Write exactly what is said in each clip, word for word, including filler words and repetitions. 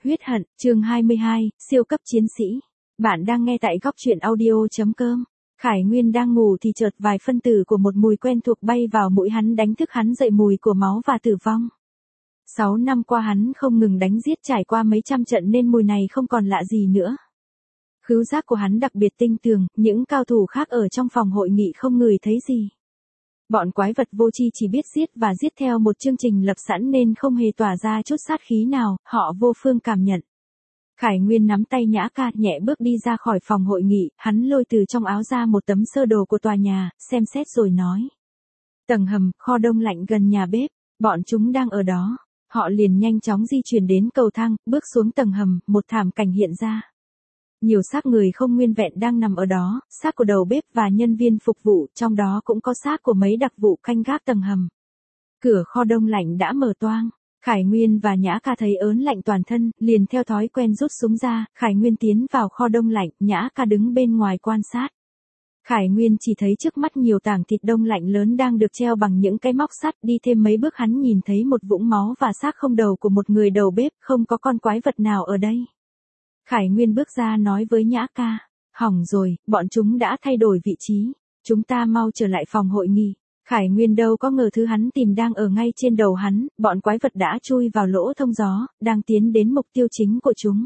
Huyết hận, chương hai mươi hai, siêu cấp chiến sĩ. Bạn đang nghe tại góc truyện audio.com. Khải Nguyên đang ngủ thì chợt vài phân tử của một mùi quen thuộc bay vào mũi hắn, đánh thức hắn dậy, mùi của máu và tử vong. Sáu năm qua hắn không ngừng đánh giết, trải qua mấy trăm trận nên mùi này không còn lạ gì nữa. Khứu giác của hắn đặc biệt tinh tường, những cao thủ khác ở trong phòng hội nghị không ngửi thấy gì. Bọn quái vật vô tri chỉ biết giết và giết theo một chương trình lập sẵn nên không hề tỏa ra chút sát khí nào, họ vô phương cảm nhận. Khải Nguyên nắm tay Nhã Ca, nhẹ bước đi ra khỏi phòng hội nghị, hắn lôi từ trong áo ra một tấm sơ đồ của tòa nhà, xem xét rồi nói. Tầng hầm, kho đông lạnh gần nhà bếp, bọn chúng đang ở đó. Họ liền nhanh chóng di chuyển đến cầu thang, bước xuống tầng hầm, một thảm cảnh hiện ra. Nhiều xác người không nguyên vẹn đang nằm ở đó, xác của đầu bếp và nhân viên phục vụ, trong đó cũng có xác của mấy đặc vụ canh gác tầng hầm. Cửa kho đông lạnh đã mở toang, Khải Nguyên và Nhã Ca thấy ớn lạnh toàn thân, liền theo thói quen rút súng ra. Khải Nguyên tiến vào kho đông lạnh, Nhã Ca đứng bên ngoài quan sát. Khải Nguyên chỉ thấy trước mắt nhiều tảng thịt đông lạnh lớn đang được treo bằng những cái móc sắt, đi thêm mấy bước hắn nhìn thấy một vũng máu và xác không đầu của một người đầu bếp, không có con quái vật nào ở đây. Khải Nguyên bước ra nói với Nhã Ca, hỏng rồi, bọn chúng đã thay đổi vị trí, chúng ta mau trở lại phòng hội nghị. Khải Nguyên đâu có ngờ thứ hắn tìm đang ở ngay trên đầu hắn, bọn quái vật đã chui vào lỗ thông gió, đang tiến đến mục tiêu chính của chúng.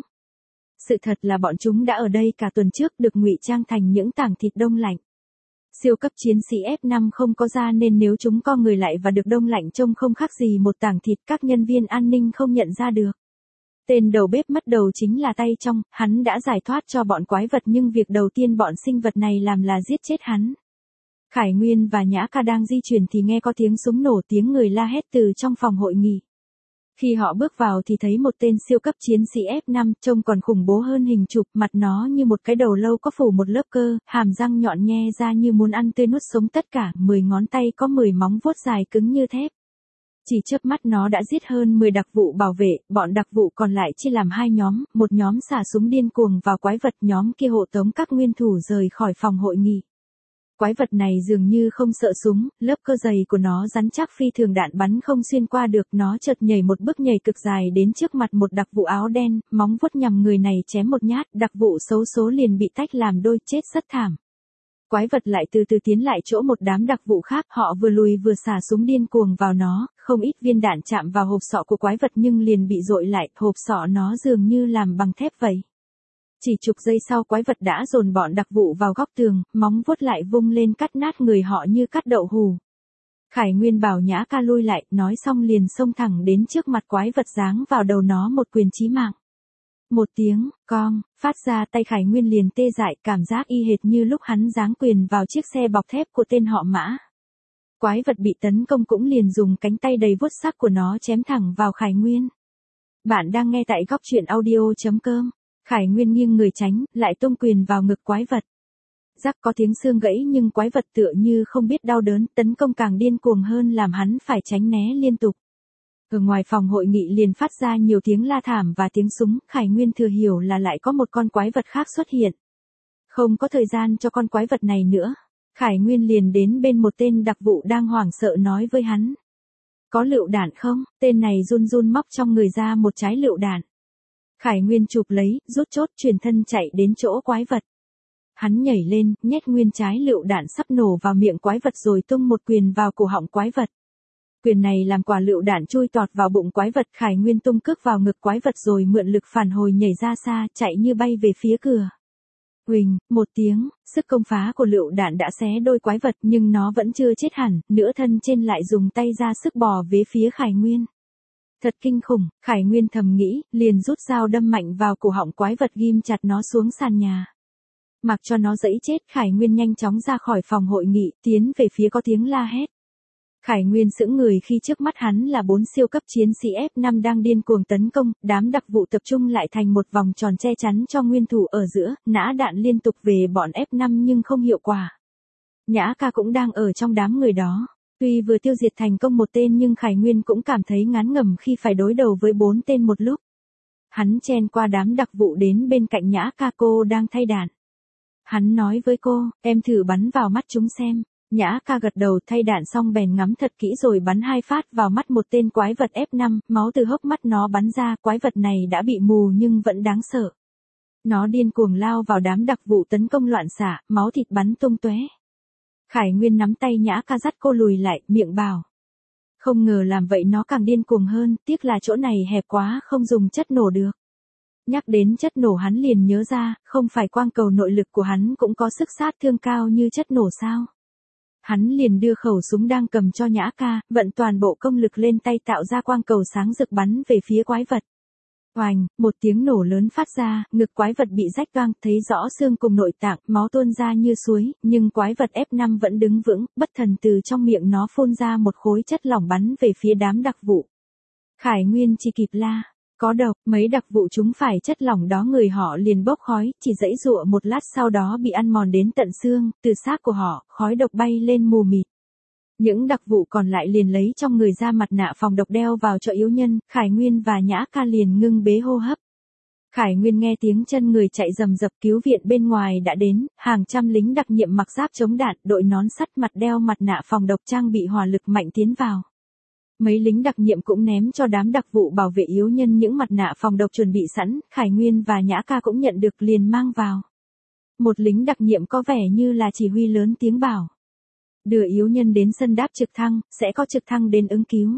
Sự thật là bọn chúng đã ở đây cả tuần trước, được ngụy trang thành những tảng thịt đông lạnh. Siêu cấp chiến sĩ F năm không có da nên nếu chúng co người lại và được đông lạnh trông không khác gì một tảng thịt, các nhân viên an ninh không nhận ra được. Tên đầu bếp mất đầu chính là tay trong, hắn đã giải thoát cho bọn quái vật nhưng việc đầu tiên bọn sinh vật này làm là giết chết hắn. Khải Nguyên và Nhã Ca đang di chuyển thì nghe có tiếng súng nổ, tiếng người la hét từ trong phòng hội nghị. Khi họ bước vào thì thấy một tên siêu cấp chiến sĩ F năm, trông còn khủng bố hơn hình chụp, mặt nó như một cái đầu lâu có phủ một lớp cơ, hàm răng nhọn nhe ra như muốn ăn tươi nuốt sống tất cả, mười ngón tay có mười móng vuốt dài cứng như thép. Chỉ chớp mắt nó đã giết hơn mười đặc vụ bảo vệ, bọn đặc vụ còn lại chia làm hai nhóm, một nhóm xả súng điên cuồng vào quái vật, nhóm kia hộ tống các nguyên thủ rời khỏi phòng hội nghị. Quái vật này dường như không sợ súng, lớp cơ dày của nó rắn chắc phi thường, đạn bắn không xuyên qua được, nó chợt nhảy một bước nhảy cực dài đến trước mặt một đặc vụ áo đen, móng vuốt nhằm người này chém một nhát, đặc vụ xấu số liền bị tách làm đôi, chết rất thảm. Quái vật lại từ từ tiến lại chỗ một đám đặc vụ khác, họ vừa lùi vừa xả súng điên cuồng vào nó, không ít viên đạn chạm vào hộp sọ của quái vật nhưng liền bị dội lại, hộp sọ nó dường như làm bằng thép vậy. Chỉ chục giây sau quái vật đã dồn bọn đặc vụ vào góc tường, móng vuốt lại vung lên cắt nát người họ như cắt đậu hù. Khải Nguyên bảo Nhã Ca lui lại, nói xong liền xông thẳng đến trước mặt quái vật, giáng vào đầu nó một quyền chí mạng. Một tiếng, cong, phát ra, tay Khải Nguyên liền tê dại, cảm giác y hệt như lúc hắn giáng quyền vào chiếc xe bọc thép của tên họ Mã. Quái vật bị tấn công cũng liền dùng cánh tay đầy vuốt sắc của nó chém thẳng vào Khải Nguyên. Bạn đang nghe tại góc truyện audio.com. Khải Nguyên nghiêng người tránh, lại tung quyền vào ngực quái vật. Rắc, có tiếng xương gãy nhưng quái vật tựa như không biết đau đớn, tấn công càng điên cuồng hơn làm hắn phải tránh né liên tục. Ở ngoài phòng hội nghị liền phát ra nhiều tiếng la thảm và tiếng súng, Khải Nguyên thừa hiểu là lại có một con quái vật khác xuất hiện. Không có thời gian cho con quái vật này nữa. Khải Nguyên liền đến bên một tên đặc vụ đang hoảng sợ nói với hắn. Có lựu đạn không? Tên này run run móc trong người ra một trái lựu đạn. Khải Nguyên chụp lấy, rút chốt, chuyển thân chạy đến chỗ quái vật. Hắn nhảy lên, nhét nguyên trái lựu đạn sắp nổ vào miệng quái vật rồi tung một quyền vào cổ họng quái vật. Quyền này làm quả lựu đạn chui tọt vào bụng quái vật. Khải Nguyên tung cước vào ngực quái vật rồi mượn lực phản hồi nhảy ra xa, chạy như bay về phía cửa. Huỳnh, một tiếng, sức công phá của lựu đạn đã xé đôi quái vật nhưng nó vẫn chưa chết hẳn, nửa thân trên lại dùng tay ra sức bò về phía Khải Nguyên. Thật kinh khủng, Khải Nguyên thầm nghĩ, liền rút dao đâm mạnh vào cổ họng quái vật, ghim chặt nó xuống sàn nhà. Mặc cho nó dẫy chết, Khải Nguyên nhanh chóng ra khỏi phòng hội nghị, tiến về phía có tiếng la hét. Khải Nguyên sững người khi trước mắt hắn là bốn siêu cấp chiến sĩ F năm đang điên cuồng tấn công, đám đặc vụ tập trung lại thành một vòng tròn che chắn cho nguyên thủ ở giữa, nã đạn liên tục về bọn F năm nhưng không hiệu quả. Nhã Ca cũng đang ở trong đám người đó. Tuy vừa tiêu diệt thành công một tên nhưng Khải Nguyên cũng cảm thấy ngán ngẩm khi phải đối đầu với bốn tên một lúc. Hắn chen qua đám đặc vụ đến bên cạnh Nhã Ca, cô đang thay đạn. Hắn nói với cô, em thử bắn vào mắt chúng xem. Nhã ca gật đầu, thay đạn xong bèn ngắm thật kỹ rồi bắn hai phát vào mắt một tên quái vật ép năm, máu từ hốc mắt nó bắn ra, quái vật này đã bị mù nhưng vẫn đáng sợ. Nó điên cuồng lao vào đám đặc vụ tấn công loạn xạ, máu thịt bắn tung tóe. Khải Nguyên nắm tay Nhã ca dắt cô lùi lại, miệng bảo. Không ngờ làm vậy nó càng điên cuồng hơn, tiếc là chỗ này hẹp quá không dùng chất nổ được. Nhắc đến chất nổ hắn liền nhớ ra, không phải quang cầu nội lực của hắn cũng có sức sát thương cao như chất nổ sao. Hắn liền đưa khẩu súng đang cầm cho Nhã ca, vận toàn bộ công lực lên tay tạo ra quang cầu sáng rực bắn về phía quái vật. Oành, một tiếng nổ lớn phát ra, ngực quái vật bị rách toang, thấy rõ xương cùng nội tạng, máu tuôn ra như suối, nhưng quái vật ép năm vẫn đứng vững, bất thần từ trong miệng nó phun ra một khối chất lỏng bắn về phía đám đặc vụ. Khải Nguyên chỉ kịp la, có độc, mấy đặc vụ chúng phải chất lỏng đó người họ liền bốc khói, chỉ giãy giụa một lát sau đó bị ăn mòn đến tận xương, từ xác của họ, khói độc bay lên mù mịt. Những đặc vụ còn lại liền lấy trong người ra mặt nạ phòng độc đeo vào cho yếu nhân, Khải Nguyên và Nhã ca liền ngưng bế hô hấp. Khải Nguyên nghe tiếng chân người chạy rầm rập, cứu viện bên ngoài đã đến, hàng trăm lính đặc nhiệm mặc giáp chống đạn, đội nón sắt, mặt đeo mặt nạ phòng độc, trang bị hỏa lực mạnh tiến vào. Mấy lính đặc nhiệm cũng ném cho đám đặc vụ bảo vệ yếu nhân những mặt nạ phòng độc chuẩn bị sẵn, Khải Nguyên và Nhã ca cũng nhận được liền mang vào. Một lính đặc nhiệm có vẻ như là chỉ huy lớn tiếng bảo. Đưa yếu nhân đến sân đáp trực thăng, sẽ có trực thăng đến ứng cứu.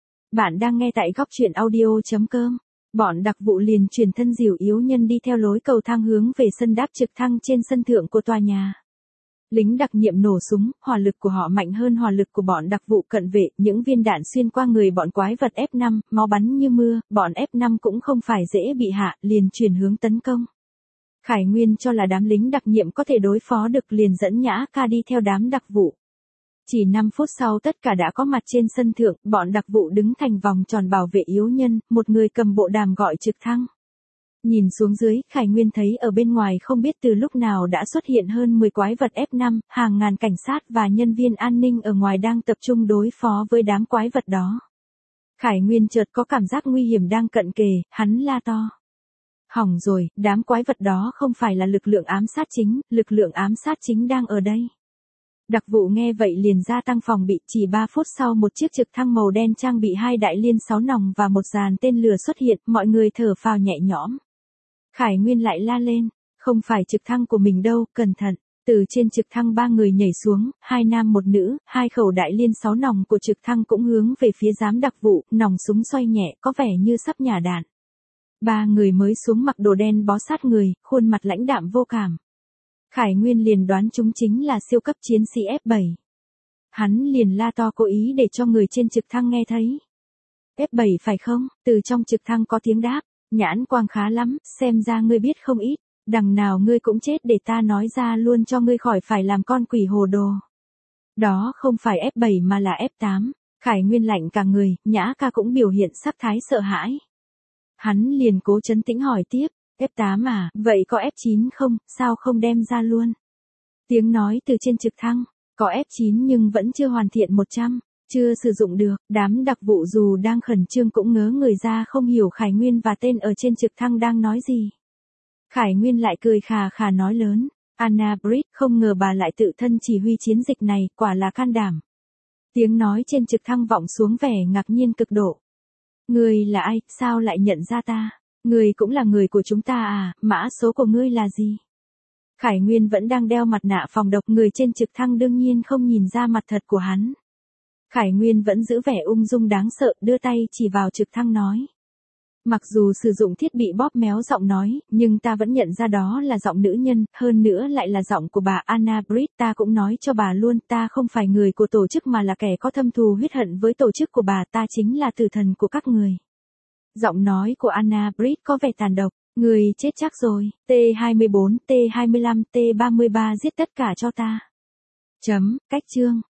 Bạn đang nghe tại góc truyện audio chấm com. Bọn đặc vụ liền chuyển thân dìu yếu nhân đi theo lối cầu thang hướng về sân đáp trực thăng trên sân thượng của tòa nhà. Lính đặc nhiệm nổ súng, hỏa lực của họ mạnh hơn hỏa lực của bọn đặc vụ cận vệ, những viên đạn xuyên qua người bọn quái vật ép năm, máu bắn như mưa, bọn ép năm cũng không phải dễ bị hạ, liền chuyển hướng tấn công. Khải Nguyên cho là đám lính đặc nhiệm có thể đối phó được liền dẫn Nhã ca đi theo đám đặc vụ. Chỉ năm phút sau tất cả đã có mặt trên sân thượng, bọn đặc vụ đứng thành vòng tròn bảo vệ yếu nhân, một người cầm bộ đàm gọi trực thăng. Nhìn xuống dưới, Khải Nguyên thấy ở bên ngoài không biết từ lúc nào đã xuất hiện hơn mười quái vật ép năm, hàng ngàn cảnh sát và nhân viên an ninh ở ngoài đang tập trung đối phó với đám quái vật đó. Khải Nguyên chợt có cảm giác nguy hiểm đang cận kề, hắn la to. Hỏng rồi, đám quái vật đó không phải là lực lượng ám sát chính, lực lượng ám sát chính đang ở đây. Đặc vụ nghe vậy liền gia tăng phòng bị, chỉ ba phút sau một chiếc trực thăng màu đen trang bị hai đại liên sáu nòng và một dàn tên lửa xuất hiện, mọi người thở phào nhẹ nhõm. Khải Nguyên lại la lên, không phải trực thăng của mình đâu, cẩn thận. Từ trên trực thăng ba người nhảy xuống, hai nam một nữ, hai khẩu đại liên sáu nòng của trực thăng cũng hướng về phía giám đặc vụ, nòng súng xoay nhẹ, có vẻ như sắp nhả đạn. Ba người mới xuống mặc đồ đen bó sát người, khuôn mặt lãnh đạm vô cảm. Khải Nguyên liền đoán chúng chính là siêu cấp chiến sĩ ép bảy. Hắn liền la to cố ý để cho người trên trực thăng nghe thấy. ép bảy phải không? Từ trong trực thăng có tiếng đáp, nhãn quang khá lắm, xem ra ngươi biết không ít, đằng nào ngươi cũng chết để ta nói ra luôn cho ngươi khỏi phải làm con quỷ hồ đồ. Đó không phải ép bảy mà là ép tám, Khải Nguyên lạnh cả người, Nhã ca cũng biểu hiện sắc thái sợ hãi. Hắn liền cố trấn tĩnh hỏi tiếp. ép tám à, vậy có ép chín không, sao không đem ra luôn? Tiếng nói từ trên trực thăng, có ép chín nhưng vẫn chưa hoàn thiện một trăm, chưa sử dụng được, đám đặc vụ dù đang khẩn trương cũng ngớ người ra không hiểu Khải Nguyên và tên ở trên trực thăng đang nói gì. Khải Nguyên lại cười khà khà nói lớn, Anna Britt, không ngờ bà lại tự thân chỉ huy chiến dịch này, quả là can đảm. Tiếng nói trên trực thăng vọng xuống vẻ ngạc nhiên cực độ. Ngươi là ai, sao lại nhận ra ta? Ngươi cũng là người của chúng ta à, mã số của ngươi là gì? Khải Nguyên vẫn đang đeo mặt nạ phòng độc, người trên trực thăng đương nhiên không nhìn ra mặt thật của hắn. Khải Nguyên vẫn giữ vẻ ung dung đáng sợ, đưa tay chỉ vào trực thăng nói. Mặc dù sử dụng thiết bị bóp méo giọng nói, nhưng ta vẫn nhận ra đó là giọng nữ nhân, hơn nữa lại là giọng của bà Anna Britt. Ta cũng nói cho bà luôn, ta không phải người của tổ chức mà là kẻ có thâm thù huyết hận với tổ chức của bà, ta chính là tử thần của các người. Giọng nói của Anna Britt có vẻ tàn độc, người chết chắc rồi, T hai mươi bốn, T hai mươi lăm, T ba mươi ba giết tất cả cho ta. Chấm, cách chương.